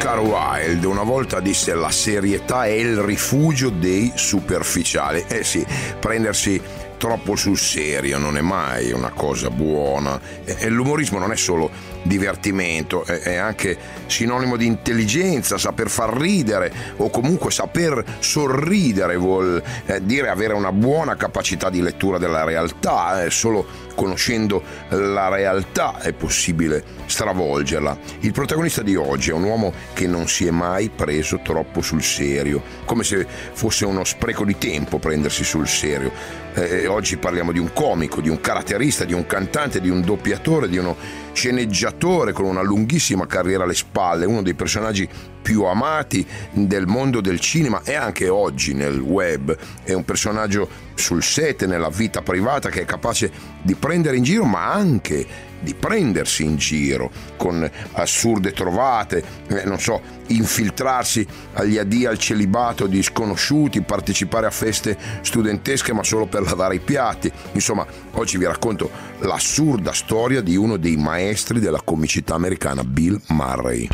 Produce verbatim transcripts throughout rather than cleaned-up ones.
Oscar Wilde una volta disse: la serietà è il rifugio dei superficiali. Eh sì, prendersi troppo sul serio non è mai una cosa buona, e l'umorismo non è solo divertimento, è anche sinonimo di intelligenza. Saper far ridere o comunque saper sorridere vuol dire avere una buona capacità di lettura della realtà. Solo conoscendo la realtà è possibile stravolgerla. Il protagonista di oggi è un uomo che non si è mai preso troppo sul serio, come se fosse uno spreco di tempo prendersi sul serio. Eh, oggi parliamo di un comico, di un caratterista, di un cantante, di un doppiatore, di uno sceneggiatore con una lunghissima carriera alle spalle, uno dei personaggi più amati del mondo del cinema e anche oggi nel web. È un personaggio sul set, nella vita privata, che è capace di prendere in giro ma anche di prendersi in giro con assurde trovate, eh, non so, infiltrarsi agli addii al celibato di sconosciuti, partecipare a feste studentesche ma solo per lavare i piatti. Insomma, oggi vi racconto l'assurda storia di uno dei maestri della comicità americana, Bill Murray.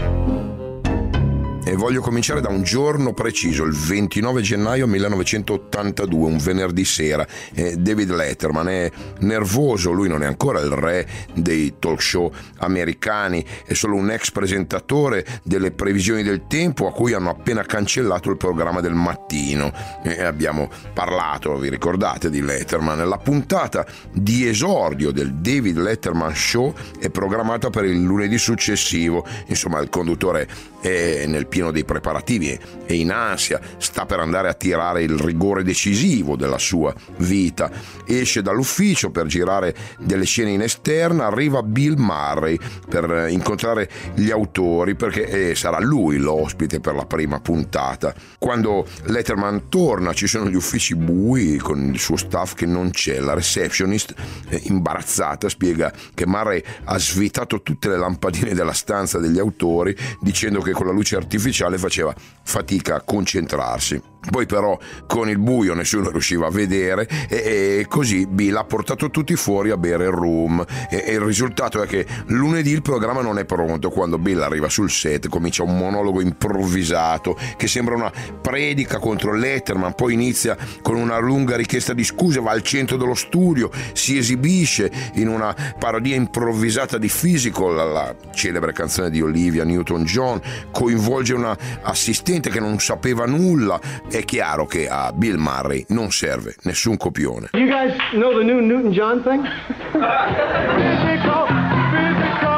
E voglio cominciare da un giorno preciso, il ventinove gennaio millenovecentottantadue, un venerdì sera. Eh, David Letterman è nervoso, lui non è ancora il re dei talk show americani, è solo un ex presentatore delle previsioni del tempo a cui hanno appena cancellato il programma del mattino. Eh, abbiamo parlato, vi ricordate, di Letterman? La puntata di esordio del David Letterman Show è programmata per il lunedì successivo. Insomma, il conduttore è nel pieno dei preparativi e in ansia, sta per andare a tirare il rigore decisivo della sua vita. Esce dall'ufficio per girare delle scene in esterna, arriva Bill Murray per incontrare gli autori perché eh, sarà lui l'ospite per la prima puntata. Quando Letterman torna ci sono gli uffici bui con il suo staff che non c'è. La receptionist, eh, imbarazzata, spiega che Murray ha svitato tutte le lampadine della stanza degli autori dicendo che con la luce artificiale faceva fatica a concentrarsi. Poi però con il buio nessuno riusciva a vedere e, e così Bill ha portato tutti fuori a bere il rum e, e il risultato è che lunedì il programma non è pronto. Quando Bill arriva sul set comincia un monologo improvvisato che sembra una predica contro Letterman, poi inizia con una lunga richiesta di scuse, va al centro dello studio, si esibisce in una parodia improvvisata di Physical, la, la celebre canzone di Olivia Newton-John, coinvolge una assistente che non sapeva nulla. È chiaro che a Bill Murray non serve nessun copione. You guys know the new Newton-John thing? Physical, physical.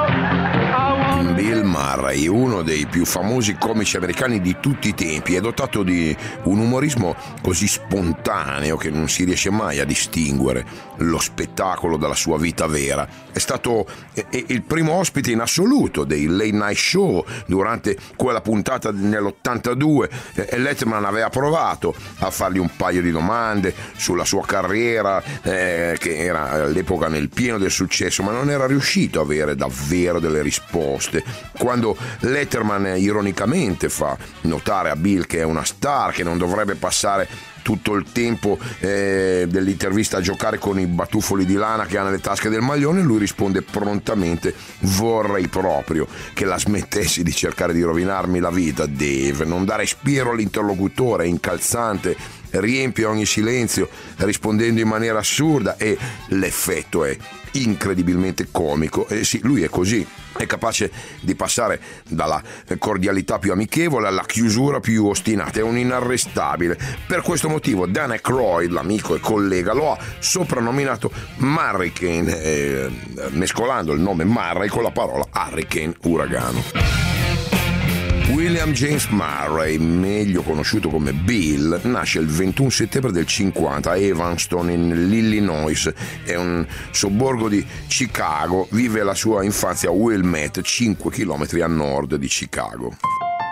Bill Murray, uno dei più famosi comici americani di tutti i tempi, è dotato di un umorismo così spontaneo che non si riesce mai a distinguere lo spettacolo dalla sua vita vera. È stato il primo ospite in assoluto dei late night show durante quella puntata nell'ottantadue e Letterman aveva provato a fargli un paio di domande sulla sua carriera eh, che era all'epoca nel pieno del successo, ma non era riuscito a avere davvero delle risposte. Quando Letterman ironicamente fa notare a Bill che è una star, che non dovrebbe passare tutto il tempo eh, dell'intervista a giocare con i batuffoli di lana che ha nelle tasche del maglione, lui risponde prontamente: vorrei proprio che la smettessi di cercare di rovinarmi la vita, Dave, non dare respiro all'interlocutore, è incalzante, riempie ogni silenzio rispondendo in maniera assurda e l'effetto è incredibilmente comico. E sì, lui è così, è capace di passare dalla cordialità più amichevole alla chiusura più ostinata, è un inarrestabile. Per questo motivo Dan Aykroyd, l'amico e collega, lo ha soprannominato Murricane, eh, mescolando il nome Murray con la parola hurricane, uragano. William James Murray, meglio conosciuto come Bill, nasce il ventuno settembre del cinquanta a Evanston, nell'Illinois, è un sobborgo di Chicago. Vive la sua infanzia a Wilmette, cinque chilometri a nord di Chicago.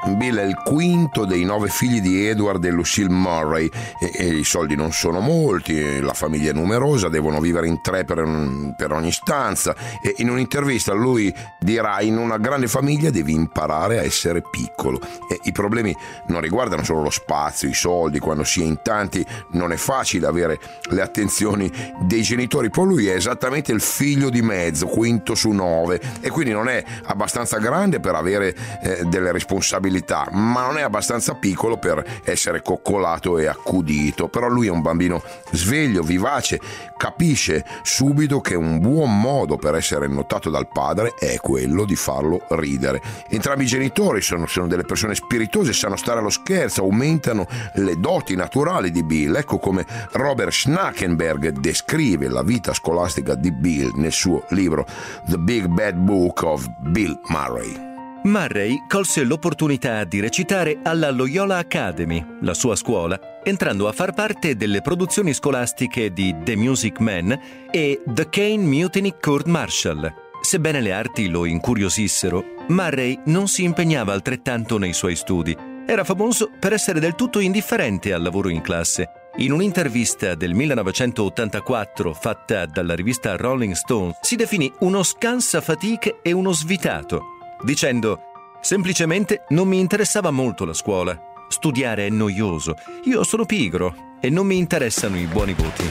Bill è il quinto dei nove figli di Edward e Lucille Murray e, e i soldi non sono molti, la famiglia è numerosa, devono vivere in tre per, un, per ogni stanza e in un'intervista lui dirà: in una grande famiglia devi imparare a essere piccolo. E i problemi non riguardano solo lo spazio, i soldi, quando si è in tanti non è facile avere le attenzioni dei genitori, poi lui è esattamente il figlio di mezzo, quinto su nove, e quindi non è abbastanza grande per avere eh, delle responsabilità, ma non è abbastanza piccolo per essere coccolato e accudito. Però lui è un bambino sveglio, vivace, capisce subito che un buon modo per essere notato dal padre è quello di farlo ridere. Entrambi i genitori sono, sono delle persone spiritose, sanno stare allo scherzo, aumentano le doti naturali di Bill. Ecco come Robert Schnackenberg descrive la vita scolastica di Bill nel suo libro The Big Bad Book of Bill Murray. Murray colse l'opportunità di recitare alla Loyola Academy, la sua scuola, entrando a far parte delle produzioni scolastiche di The Music Man e The Caine Mutiny Court Martial. Sebbene le arti lo incuriosissero, Murray non si impegnava altrettanto nei suoi studi. Era famoso per essere del tutto indifferente al lavoro in classe. In un'intervista del millenovecentottantaquattro fatta dalla rivista Rolling Stone si definì uno scansafatiche e uno svitato, dicendo: semplicemente non mi interessava molto la scuola. Studiare è noioso, io sono pigro e non mi interessano i buoni voti.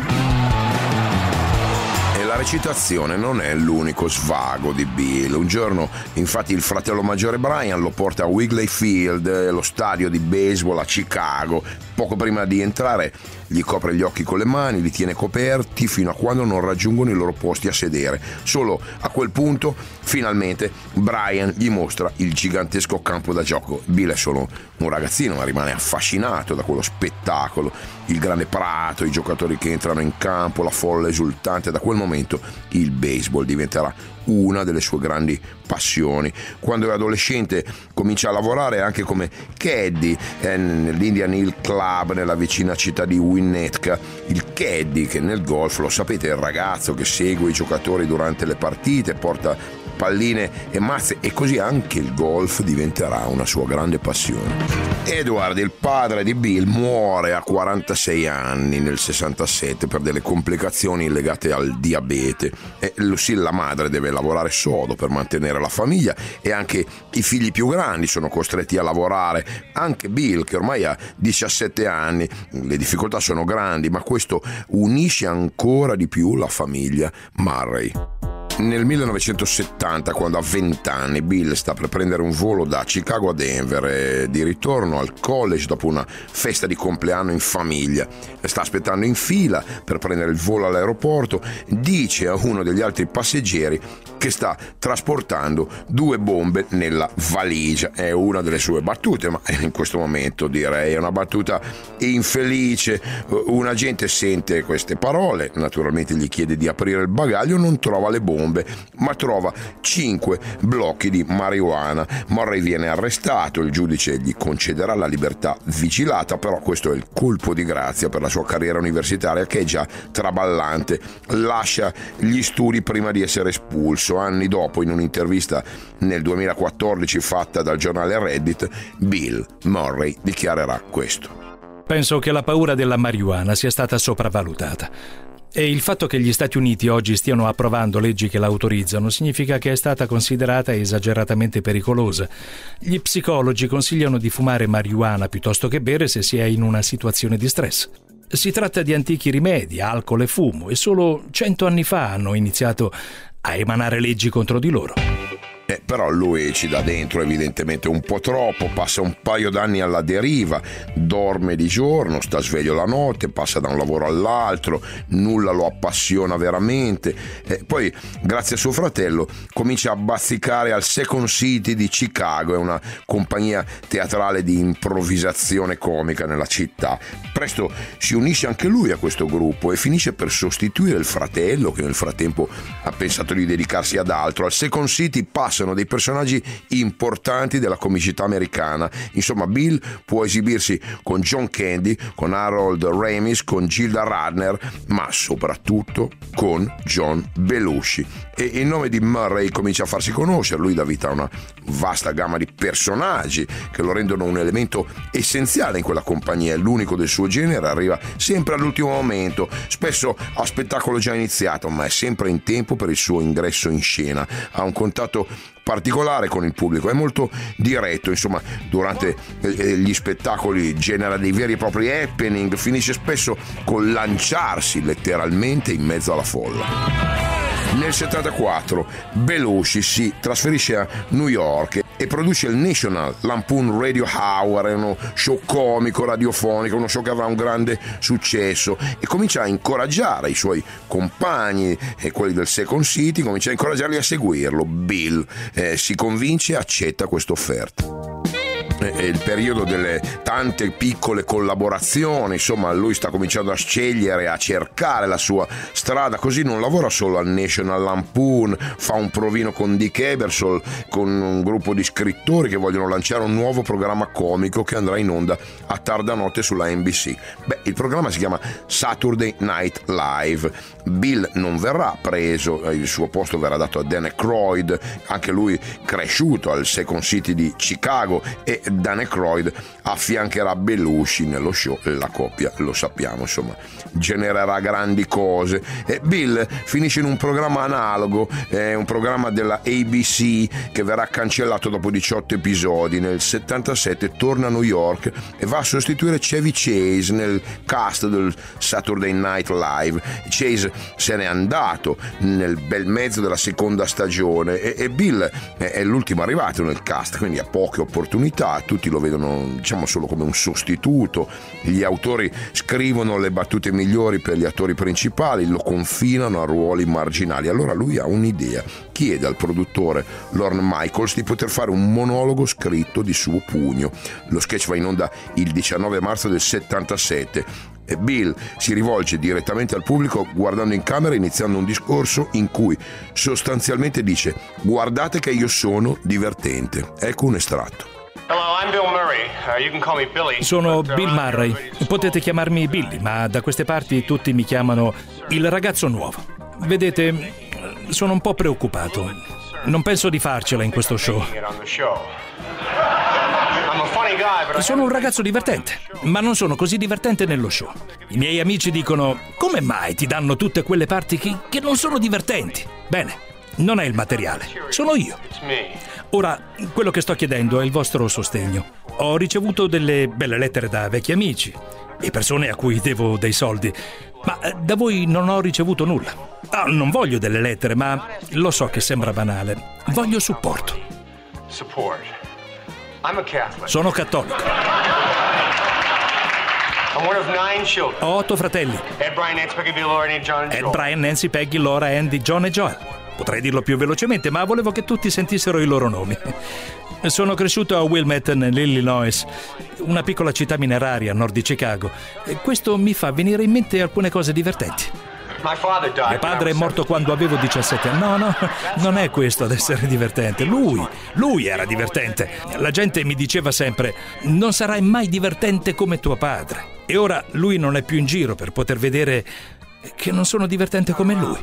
La recitazione non è l'unico svago di Bill. Un giorno, infatti, il fratello maggiore Brian lo porta a Wrigley Field, lo stadio di baseball a Chicago. Poco prima di entrare gli copre gli occhi con le mani, li tiene coperti fino a quando non raggiungono i loro posti a sedere. Solo a quel punto, finalmente, Brian gli mostra il gigantesco campo da gioco. Bill è solo un ragazzino, ma rimane affascinato da quello spettacolo. Il grande prato, i giocatori che entrano in campo, la folla esultante. Da quel momento il baseball diventerà una delle sue grandi passioni. Quando è adolescente comincia a lavorare anche come caddy eh, nell'Indian Hill Club nella vicina città di Winnetka. Il caddy, che nel golf, lo sapete, è il ragazzo che segue i giocatori durante le partite, porta palline e mazze, e così anche il golf diventerà una sua grande passione. Edward, il padre di Bill, muore a quarantasei anni nel sessantasette per delle complicazioni legate al diabete e Lucille, la madre, deve lavorare sodo per mantenere la famiglia e anche i figli più grandi sono costretti a lavorare, anche Bill che ormai ha diciassette anni. Le difficoltà sono grandi, ma questo unisce ancora di più la famiglia Murray. Nel millenovecentosettanta, quando ha venti anni, Bill sta per prendere un volo da Chicago a Denver e di ritorno al college dopo una festa di compleanno in famiglia. Sta aspettando in fila per prendere il volo all'aeroporto, dice a uno degli altri passeggeri che sta trasportando due bombe nella valigia. È una delle sue battute, ma in questo momento direi è una battuta infelice. Un agente sente queste parole, naturalmente gli chiede di aprire il bagaglio, non trova le bombe ma trova cinque blocchi di marijuana. Murray viene arrestato, il giudice gli concederà la libertà vigilata, però questo è il colpo di grazia per la sua carriera universitaria, che è già traballante. Lascia gli studi prima di essere espulso. Anni dopo, in un'intervista nel duemilaquattordici fatta dal giornale Reddit, Bill Murray dichiarerà questo: penso che la paura della marijuana sia stata sopravvalutata. E il fatto che gli Stati Uniti oggi stiano approvando leggi che la autorizzano significa che è stata considerata esageratamente pericolosa. Gli psicologi consigliano di fumare marijuana piuttosto che bere se si è in una situazione di stress. Si tratta di antichi rimedi, alcol e fumo, e solo cento anni fa hanno iniziato a emanare leggi contro di loro. Eh, però lui ci dà dentro evidentemente un po' troppo, passa un paio d'anni alla deriva, dorme di giorno, sta sveglio la notte, passa da un lavoro all'altro, nulla lo appassiona veramente. Eh, poi, grazie a suo fratello, comincia a bazzicare al Second City di Chicago, è una compagnia teatrale di improvvisazione comica nella città. Presto si unisce anche lui a questo gruppo e finisce per sostituire il fratello, che nel frattempo ha pensato di dedicarsi ad altro. Al Second City passa sono dei personaggi importanti della comicità americana. Insomma, Bill può esibirsi con John Candy, con Harold Ramis, con Gilda Radner, ma soprattutto con John Belushi. E il nome di Murray comincia a farsi conoscere. Lui dà vita a una vasta gamma di personaggi che lo rendono un elemento essenziale in quella compagnia. L'unico del suo genere, arriva sempre all'ultimo momento, spesso a spettacolo già iniziato, ma è sempre in tempo per il suo ingresso in scena. Ha un contatto particolare con il pubblico, è molto diretto, insomma, durante gli spettacoli genera dei veri e propri happening, finisce spesso col lanciarsi letteralmente in mezzo alla folla. Nel settantaquattro Belushi si trasferisce a New York e produce il National Lampoon Radio Hour, è uno show comico radiofonico, uno show che avrà un grande successo, e comincia a incoraggiare i suoi compagni e quelli del Second City, comincia a incoraggiarli a seguirlo. Bill eh, si convince e accetta questa offerta. È il periodo delle tante piccole collaborazioni, insomma lui sta cominciando a scegliere, a cercare la sua strada, così non lavora solo al National Lampoon, fa un provino con Dick Ebersol, con un gruppo di scrittori che vogliono lanciare un nuovo programma comico che andrà in onda a tarda notte sulla N B C. Beh, il programma si chiama Saturday Night Live. Bill non verrà preso, il suo posto verrà dato a Dan Aykroyd, anche lui cresciuto al Second City di Chicago, e Dan Aykroyd affiancherà Belushi nello show. La coppia, lo sappiamo, insomma, genererà grandi cose. E Bill finisce in un programma analogo, eh, un programma della A B C che verrà cancellato dopo diciotto episodi. Nel settantasette torna a New York e va a sostituire Chevy Chase nel cast del Saturday Night Live. Chase se n'è andato nel bel mezzo della seconda stagione e, e Bill è, è l'ultimo arrivato nel cast, quindi ha poche opportunità, tutti lo vedono, diciamo, solo come un sostituto. Gli autori scrivono le battute migliori per gli attori principali, lo confinano a ruoli marginali. Allora lui ha un'idea, chiede al produttore Lorne Michaels di poter fare un monologo scritto di suo pugno. Lo sketch va in onda il diciannove marzo del settantasette. E Bill si rivolge direttamente al pubblico guardando in camera, iniziando un discorso in cui sostanzialmente dice: guardate che io sono divertente. Ecco un estratto. Hello, I'm Bill Murray. Uh, you can call me Billy. Sono Bill Murray. Potete chiamarmi Billy, ma da queste parti tutti mi chiamano il ragazzo nuovo. Vedete, sono un po' preoccupato. Non penso di farcela in questo show. Sono un ragazzo divertente, ma non sono così divertente nello show. I miei amici dicono: come mai ti danno tutte quelle parti che, che non sono divertenti? Bene, non è il materiale, sono io. Ora, quello che sto chiedendo è il vostro sostegno. Ho ricevuto delle belle lettere da vecchi amici e persone a cui devo dei soldi, ma da voi non ho ricevuto nulla. Ah, non voglio delle lettere, ma lo so che sembra banale. Voglio supporto. Support. I'm a Catholic. Sono cattolico. I'm one of nine children. Ho otto fratelli. Ed, Brian, Nancy, Peggy, Laura, Andy, John, and Ed, Joel. Brian, Nancy, Peggy, Laura, Andy, John e Joel. Potrei dirlo più velocemente, ma volevo che tutti sentissero i loro nomi. Sono cresciuto a Wilmette, nell'Illinois, una piccola città mineraria a nord di Chicago. E questo mi fa venire in mente alcune cose divertenti. Mio padre è morto quando avevo diciassette anni. No, no, non è questo ad essere divertente. Lui, lui era divertente. La gente mi diceva sempre: non sarai mai divertente come tuo padre. E ora lui non è più in giro per poter vedere che non sono divertente come lui.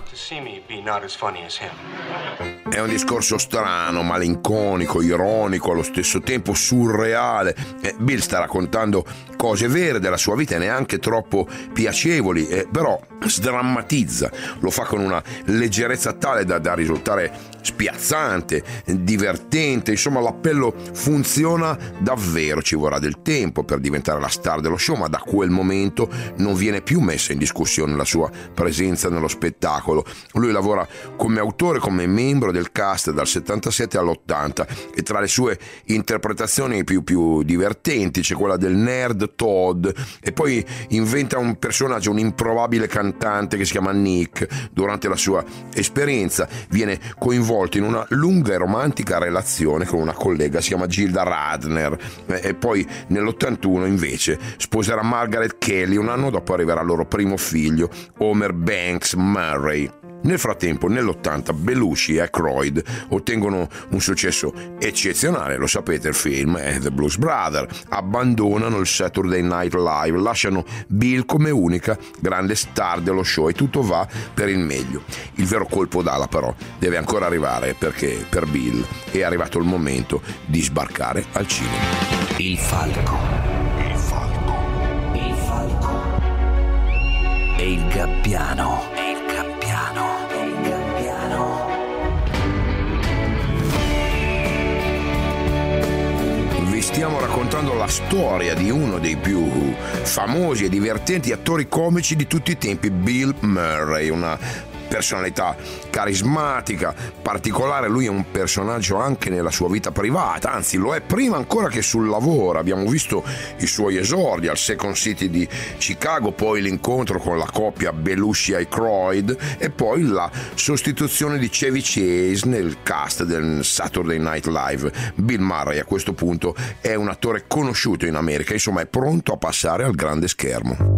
È un discorso strano, malinconico, ironico, allo stesso tempo surreale. Eh, Bill sta raccontando cose vere della sua vita e neanche troppo piacevoli, eh, però sdrammatizza, lo fa con una leggerezza tale da, da risultare spiazzante, divertente. Insomma, l'appello funziona davvero. Ci vorrà del tempo per diventare la star dello show, ma da quel momento non viene più messa in discussione la sua presenza nello spettacolo. Lui lavora come autore, come membro del cast dal settantasette all'ottanta, e tra le sue interpretazioni più, più divertenti c'è quella del nerd Todd, e poi inventa un personaggio, un improbabile cantante che si chiama Nick. Durante la sua esperienza viene coinvolto in una lunga e romantica relazione con una collega, si chiama Gilda Radner, e poi nell'ottantuno invece sposerà Margaret Kelly. Un anno dopo arriverà il loro primo figlio, Homer Banks Murray. Nel frattempo, nell'ottanta, Belushi e Aykroyd ottengono un successo eccezionale, lo sapete, il film è The Blues Brothers, abbandonano il Saturday Night Live, lasciano Bill come unica grande star dello show e tutto va per il meglio. Il vero colpo d'ala però deve ancora arrivare, perché per Bill è arrivato il momento di sbarcare al cinema. Il falco, il falco, il falco e il gabbiano. Stiamo raccontando la storia di uno dei più famosi e divertenti attori comici di tutti i tempi, Bill Murray, una personalità carismatica, particolare. Lui è un personaggio anche nella sua vita privata, anzi lo è prima ancora che sul lavoro. Abbiamo visto i suoi esordi al Second City di Chicago, poi l'incontro con la coppia Belushi-Aykroyd e poi la sostituzione di Chevy Chase nel cast del Saturday Night Live. Bill Murray a questo punto è un attore conosciuto in America, insomma è pronto a passare al grande schermo.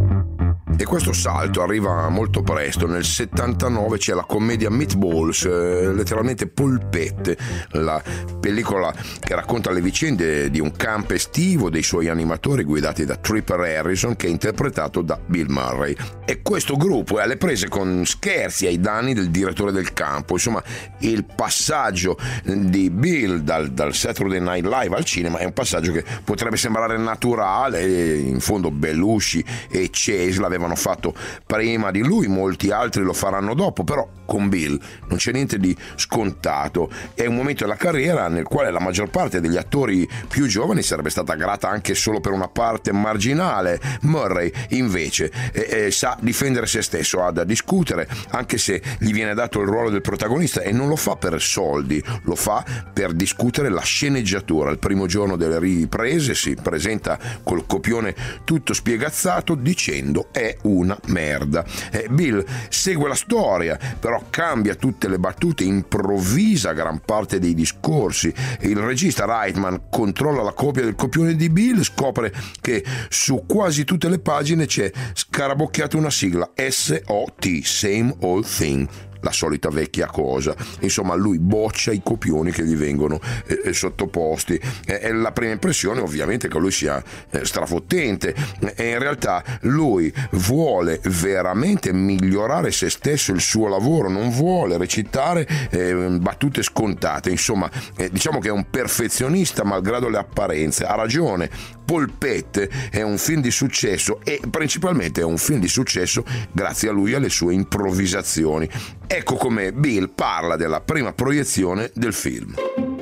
E questo salto arriva molto presto. Nel settantanove c'è la commedia Meatballs, eh, letteralmente polpette, la pellicola che racconta le vicende di un camp estivo dei suoi animatori guidati da Tripper Harrison, che è interpretato da Bill Murray. E questo gruppo è alle prese con scherzi ai danni del direttore del campo. Insomma, il passaggio di Bill dal, dal Saturday Night Live al cinema è un passaggio che potrebbe sembrare naturale, e in fondo Belushi e Chase l'avevano fatto prima di lui, molti altri lo faranno dopo, però con Bill non c'è niente di scontato. È un momento della carriera nel quale la maggior parte degli attori più giovani sarebbe stata grata anche solo per una parte marginale. Murray invece eh, eh, sa difendere se stesso, ha da discutere, anche se gli viene dato il ruolo del protagonista, e non lo fa per soldi, lo fa per discutere la sceneggiatura. Il primo giorno delle riprese si presenta col copione tutto spiegazzato dicendo è una merda. Eh, Bill segue la storia, però cambia tutte le battute, improvvisa gran parte dei discorsi. Il regista Reitman controlla la copia del copione di Bill, scopre che su quasi tutte le pagine c'è scarabocchiata una sigla, S O T, Same Old Thing, la solita vecchia cosa. Insomma, lui boccia i copioni che gli vengono eh, sottoposti. Eh, la prima impressione ovviamente è che lui sia eh, strafottente, e in realtà lui vuole veramente migliorare se stesso, il suo lavoro, non vuole recitare eh, battute scontate. Insomma, eh, diciamo che è un perfezionista malgrado le apparenze. Ha ragione, Polpette è un film di successo, e principalmente è un film di successo grazie a lui e alle sue improvvisazioni. Ecco come Bill parla della prima proiezione del film.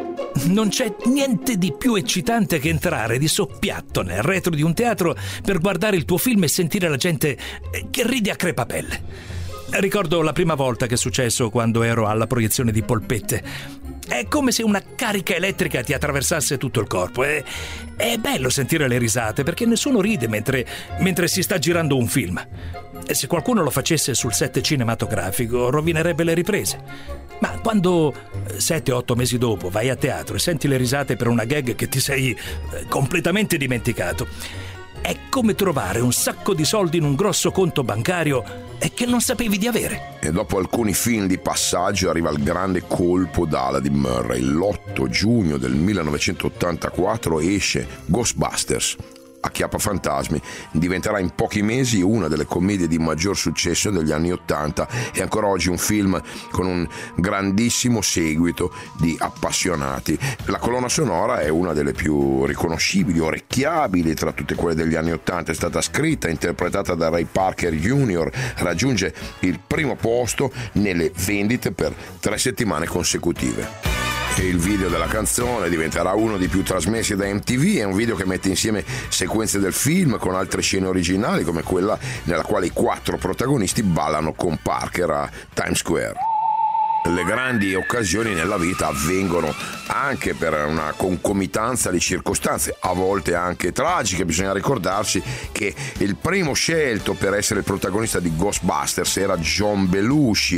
Non c'è niente di più eccitante che entrare di soppiatto nel retro di un teatro per guardare il tuo film e sentire la gente che ride a crepapelle. Ricordo la prima volta che è successo quando ero alla proiezione di Polpette. È come se una carica elettrica ti attraversasse tutto il corpo. È, è bello sentire le risate, perché nessuno ride mentre, mentre si sta girando un film. E se qualcuno lo facesse sul set cinematografico, rovinerebbe le riprese. Ma quando sette otto mesi dopo vai a teatro e senti le risate per una gag che ti sei completamente dimenticato, è come trovare un sacco di soldi in un grosso conto bancario e che non sapevi di avere. E dopo alcuni film di passaggio arriva il grande colpo d'ala di Murray. L'otto giugno del millenovecentottantaquattro esce Ghostbusters, Acchiappa fantasmi. Diventerà in pochi mesi una delle commedie di maggior successo degli anni ottanta, e ancora oggi un film con un grandissimo seguito di appassionati. La colonna sonora è una delle più riconoscibili, orecchiabili tra tutte quelle degli anni ottanta. È stata scritta e interpretata da Ray Parker junior Raggiunge il primo posto nelle vendite per tre settimane consecutive. E il video della canzone diventerà uno dei più trasmessi da M T V. È un video che mette insieme sequenze del film con altre scene originali, come quella nella quale i quattro protagonisti ballano con Parker a Times Square. Le grandi occasioni nella vita avvengono anche per una concomitanza di circostanze, a volte anche tragiche. Bisogna ricordarsi che il primo scelto per essere il protagonista di Ghostbusters era John Belushi,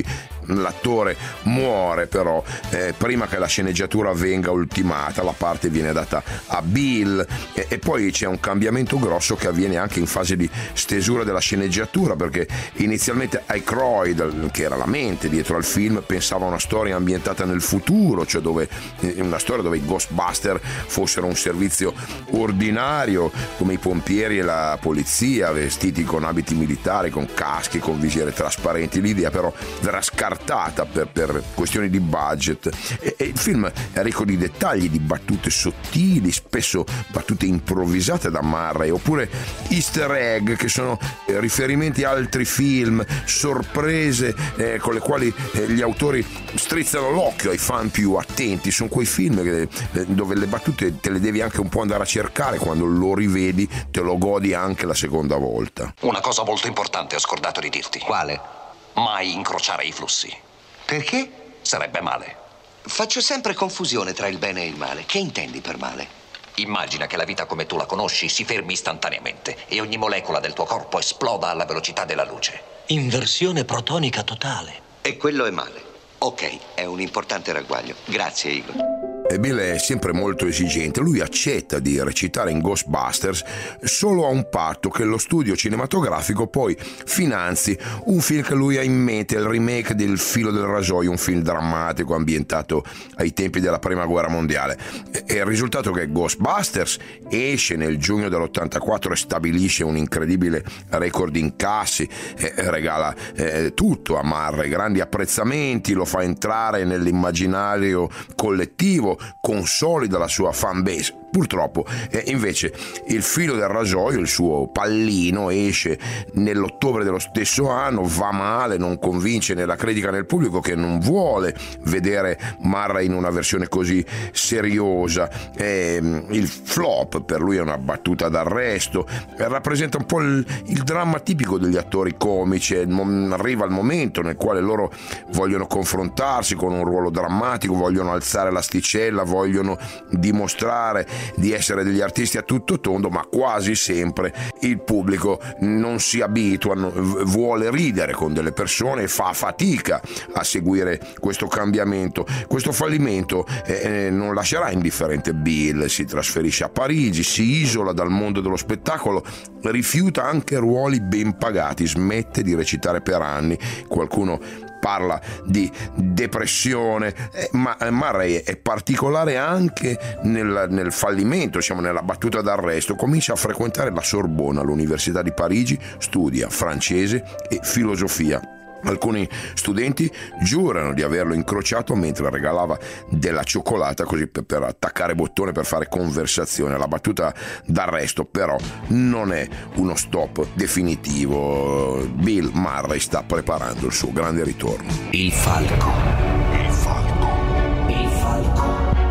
l'attore muore però eh, prima che la sceneggiatura venga ultimata, la parte viene data a Bill e, e poi c'è un cambiamento grosso che avviene anche in fase di stesura della sceneggiatura, perché inizialmente Aykroyd, che era la mente dietro al film, pensava a una storia ambientata nel futuro, cioè dove una storia dove i Ghostbuster fossero un servizio ordinario come i pompieri e la polizia, vestiti con abiti militari, con caschi, con visiere trasparenti. L'idea però verrà scartata per, per questioni di budget e, e il film è ricco di dettagli, di battute sottili, spesso battute improvvisate da Murray, oppure easter egg che sono eh, riferimenti a altri film, sorprese eh, con le quali eh, gli autori strizzano l'occhio ai fan più attenti. Sono quei film che, eh, dove le battute te le devi anche un po' andare a cercare, quando lo rivedi te lo godi anche la seconda volta. Una cosa molto importante ho scordato di dirti. Quale? Mai incrociare i flussi. Perché? Sarebbe male. Faccio sempre confusione tra il bene e il male. Che intendi per male? Immagina che la vita come tu la conosci si fermi istantaneamente e ogni molecola del tuo corpo esploda alla velocità della luce. Inversione protonica totale. E quello è male. Ok, è un importante ragguaglio. Grazie, Igor. E Bill è sempre molto esigente. Lui accetta di recitare in Ghostbusters solo a un patto: che lo studio cinematografico poi finanzi un film che lui ha in mente, il remake del Filo del rasoio, un film drammatico ambientato ai tempi della prima guerra mondiale. E il risultato è che Ghostbusters esce nel giugno dell'ottantaquattro e stabilisce un incredibile record incassi, eh, regala eh, tutto a Murray, grandi apprezzamenti, lo fa entrare nell'immaginario collettivo, consolida la sua fan base. Purtroppo eh, invece il Filo del rasoio, il suo pallino, esce nell'ottobre dello stesso anno, va male, non convince né la critica né il pubblico, che non vuole vedere Murray in una versione così seriosa. Eh, il flop per lui è una battuta d'arresto, eh, rappresenta un po' il, il dramma tipico degli attori comici. Arriva il momento nel quale loro vogliono confrontarsi con un ruolo drammatico, vogliono alzare l'asticella, vogliono dimostrare di essere degli artisti a tutto tondo, ma quasi sempre il pubblico non si abitua, vuole ridere con delle persone e fa fatica a seguire questo cambiamento. Questo fallimento eh, non lascerà indifferente Bill. Si trasferisce a Parigi, si isola dal mondo dello spettacolo, rifiuta anche ruoli ben pagati, smette di recitare per anni. Qualcuno parla di depressione, eh, ma Murray è particolare anche nel, nel fallimento, diciamo nella battuta d'arresto. Comincia a frequentare la Sorbona, l'Università di Parigi, studia francese e filosofia. Alcuni studenti giurano di averlo incrociato mentre regalava della cioccolata, così per, per attaccare bottone, per fare conversazione. La battuta d'arresto però non è uno stop definitivo. Bill Murray sta preparando il suo grande ritorno. Il falco. Il falco. Il falco.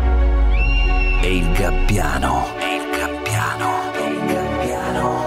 E il gabbiano. E il gabbiano. E il gabbiano.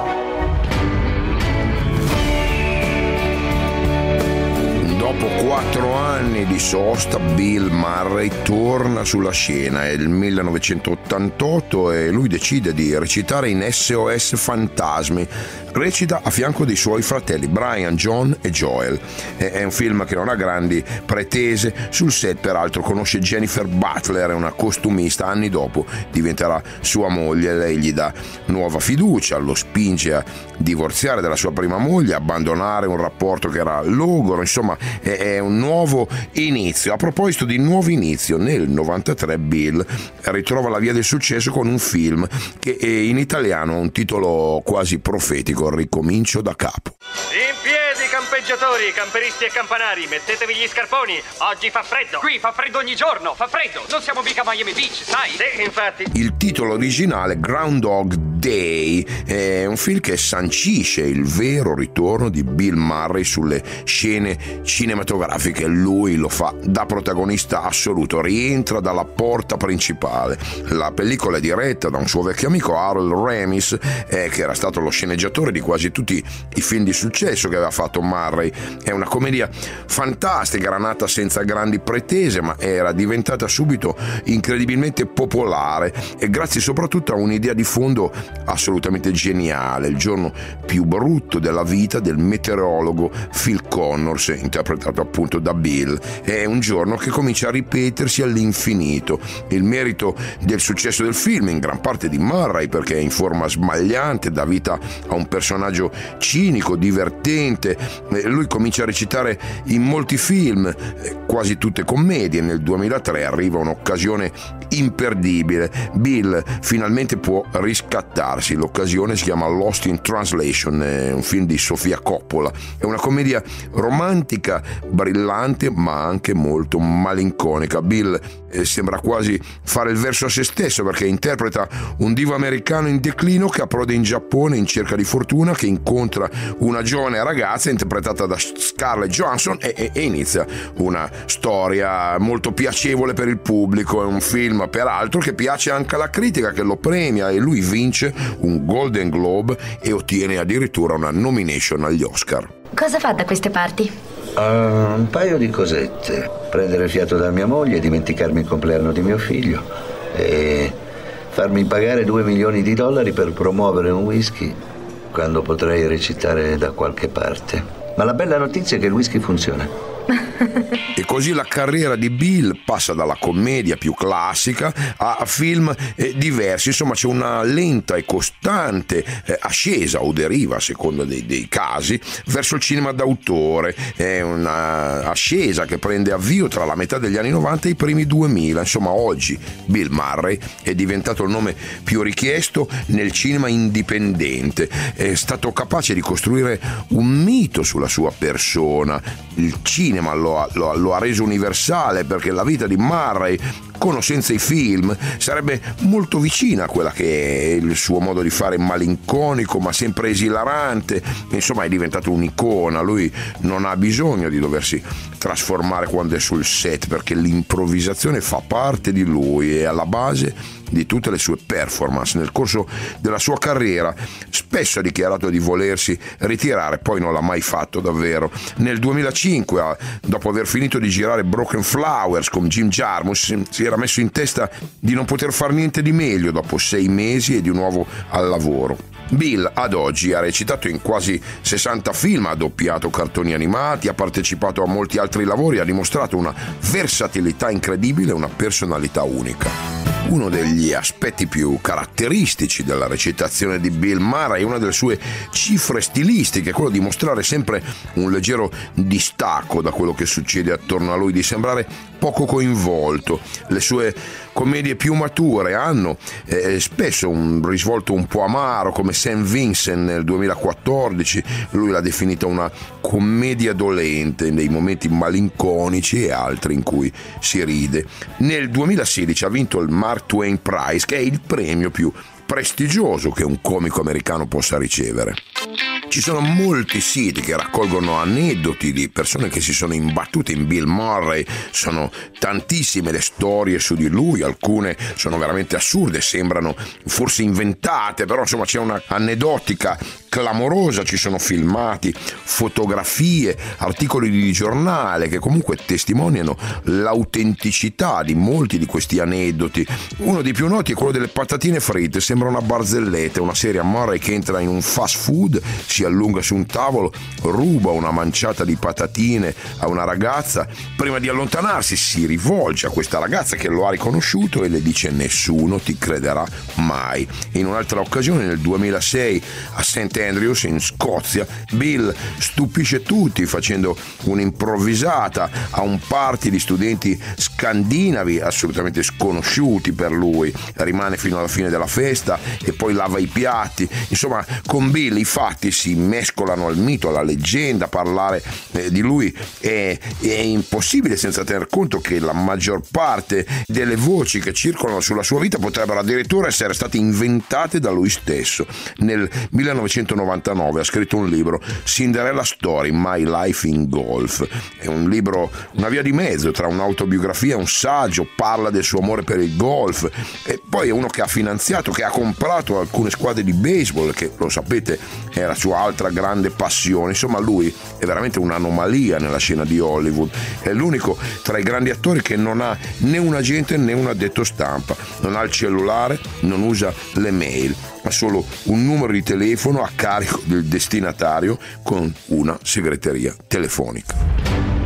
Dopo quattro anni di sosta, Bill Murray torna sulla scena. È il millenovecentottantotto e lui decide di recitare in S O S Fantasmi. Recita a fianco dei suoi fratelli Brian, John e Joel. È un film che non ha grandi pretese. Sul set peraltro conosce Jennifer Butler, una costumista. Anni dopo diventerà sua moglie. Lei gli dà nuova fiducia, lo spinge a divorziare dalla sua prima moglie, abbandonare un rapporto che era logoro. Insomma, è un nuovo inizio. A proposito di nuovo inizio, nel novantatré Bill ritrova la via del successo con un film che in italiano ha un titolo quasi profetico: Ricomincio da capo. In piedi, campeggiatori, camperisti e campanari, mettetevi gli scarponi. Oggi fa freddo. Qui fa freddo ogni giorno, fa freddo. Non siamo mica Miami Beach, sai? Sì, infatti. Il titolo originale, Groundhog Day, è un film che sancisce il vero ritorno di Bill Murray sulle scene cinematografiche. Lui lo fa da protagonista assoluto, rientra dalla porta principale. La pellicola è diretta da un suo vecchio amico, Harold Ramis, eh, che era stato lo sceneggiatore di quasi tutti i film di successo che aveva fatto Murray. È una commedia fantastica, era nata senza grandi pretese, ma era diventata subito incredibilmente popolare, e grazie soprattutto a un'idea di fondo assolutamente geniale, il giorno più brutto della vita del meteorologo Phil Connors, interpretato appunto da Bill. È un giorno che comincia a ripetersi all'infinito. Il merito del successo del film in gran parte di Murray, perché è in forma smagliante, dà vita a un personaggio cinico, divertente. Lui comincia a recitare in molti film, quasi tutte commedie. Nel duemilatré arriva un'occasione imperdibile. Bill finalmente può riscattarsi. L'occasione si chiama Lost in Translation, è un film di Sofia Coppola. È una commedia romantica, brillante, ma anche molto malinconica. Bill eh, sembra quasi fare il verso a se stesso, perché interpreta un divo americano in declino che approda in Giappone in cerca di fortuna, che incontra una giovane ragazza interpretata da Scarlett Johansson e, e, e inizia una storia molto piacevole per il pubblico. È un film peraltro che piace anche alla critica, che lo premia, e lui vince un Golden Globe e ottiene addirittura una nomination agli Oscar. Cosa fa da queste parti? Uh, un paio di cosette. Prendere fiato da mia moglie, dimenticarmi il compleanno di mio figlio e farmi pagare due milioni di dollari per promuovere un whisky quando potrei recitare da qualche parte. Ma la bella notizia è che il whisky funziona. E così la carriera di Bill passa dalla commedia più classica a film eh, diversi. Insomma, c'è una lenta e costante eh, ascesa o deriva, a seconda dei, dei casi, verso il cinema d'autore. È una ascesa che prende avvio tra la metà degli anni novanta e i primi duemila. Insomma, oggi Bill Murray è diventato il nome più richiesto nel cinema indipendente. È stato capace di costruire un mito sulla sua persona. Il cinema lo ha, lo, lo ha reso universale, perché la vita di Murray, con o senza i film, sarebbe molto vicina a quella che è il suo modo di fare, malinconico ma sempre esilarante. Insomma, è diventato un'icona. Lui non ha bisogno di doversi trasformare quando è sul set, perché l'improvvisazione fa parte di lui e alla base di tutte le sue performance. Nel corso della sua carriera spesso ha dichiarato di volersi ritirare, poi non l'ha mai fatto davvero. Nel duemilacinque, dopo aver finito di girare Broken Flowers con Jim Jarmusch, si era messo in testa di non poter far niente di meglio dopo sei mesi e di nuovo al lavoro. Bill ad oggi ha recitato in quasi sessanta film, ha doppiato cartoni animati, ha partecipato a molti altri lavori, ha dimostrato una versatilità incredibile e una personalità unica. Uno degli aspetti più caratteristici della recitazione di Bill Murray, una delle sue cifre stilistiche, è quello di mostrare sempre un leggero distacco da quello che succede attorno a lui, di sembrare poco coinvolto. Le sue commedie più mature hanno eh, spesso un risvolto un po' amaro, come Saint Vincent nel duemilaquattordici. Lui l'ha definita una commedia dolente, nei momenti malinconici e altri in cui si ride. Nel duemilasedici ha vinto il Mark Twain Prize, che è il premio più prestigioso che un comico americano possa ricevere. Ci sono molti siti che raccolgono aneddoti di persone che si sono imbattute in Bill Murray, sono tantissime le storie su di lui, alcune sono veramente assurde, sembrano forse inventate, però insomma c'è una aneddotica clamorosa, ci sono filmati, fotografie, articoli di giornale che comunque testimoniano l'autenticità di molti di questi aneddoti. Uno dei più noti è quello delle patatine fritte, sembra una barzelletta, una serie a Murray che entra in un fast food, si allunga su un tavolo, ruba una manciata di patatine a una ragazza, prima di allontanarsi si rivolge a questa ragazza che lo ha riconosciuto e le dice: nessuno ti crederà mai. In un'altra occasione, nel duemilasei, a Saint Andrews in Scozia, Bill stupisce tutti facendo un'improvvisata a un party di studenti scandinavi assolutamente sconosciuti per lui. Rimane fino alla fine della festa e poi lava i piatti. Insomma, con Bill i fatti si mescolano al mito, alla leggenda. Parlare eh, di lui è, è impossibile senza tener conto che la maggior parte delle voci che circolano sulla sua vita potrebbero addirittura essere state inventate da lui stesso. Nel millenovecentonovantanove ha scritto un libro, Cinderella Story, My Life in Golf. È un libro, una via di mezzo tra un'autobiografia e un saggio, parla del suo amore per il golf e poi è uno che ha finanziato, che ha comprato alcune squadre di baseball, che lo sapete è la sua sua altra grande passione. Insomma, lui è veramente un'anomalia nella scena di Hollywood, è l'unico tra i grandi attori che non ha né un agente né un addetto stampa, non ha il cellulare, non usa le mail, ha solo un numero di telefono a carico del destinatario con una segreteria telefonica.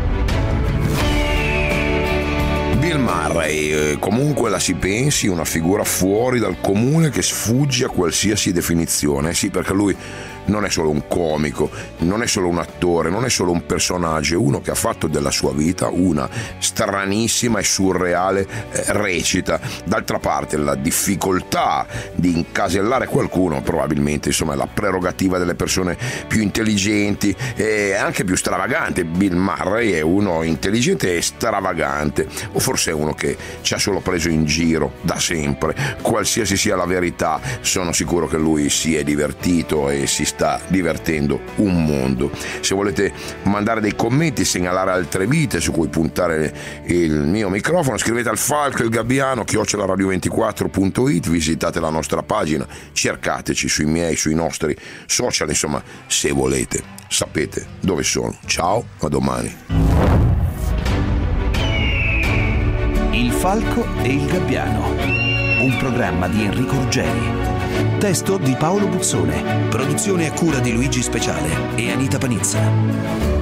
Bill Murray, comunque la si pensi, una figura fuori dal comune che sfugge a qualsiasi definizione. Sì, perché lui non è solo un comico, non è solo un attore, non è solo un personaggio, è uno che ha fatto della sua vita una stranissima e surreale eh, recita. D'altra parte la difficoltà di incasellare qualcuno probabilmente, insomma, è la prerogativa delle persone più intelligenti e anche più stravaganti. Bill Murray è uno intelligente e stravagante, o forse è uno che ci ha solo preso in giro da sempre. Qualsiasi sia la verità, sono sicuro che lui si è divertito e si sta divertendo un mondo. Se volete mandare dei commenti, segnalare altre vite su cui puntare il mio microfono, scrivete al Falco il Gabbiano chiocciola radio ventiquattro punto it, visitate la nostra pagina, cercateci sui miei, sui nostri social, insomma, se volete sapete dove sono. Ciao, a domani. Il Falco e il Gabbiano, un programma di Enrico Ruggeri. Testo di Paolo Buzzone. Produzione a cura di Luigi Speciale e Anita Panizza.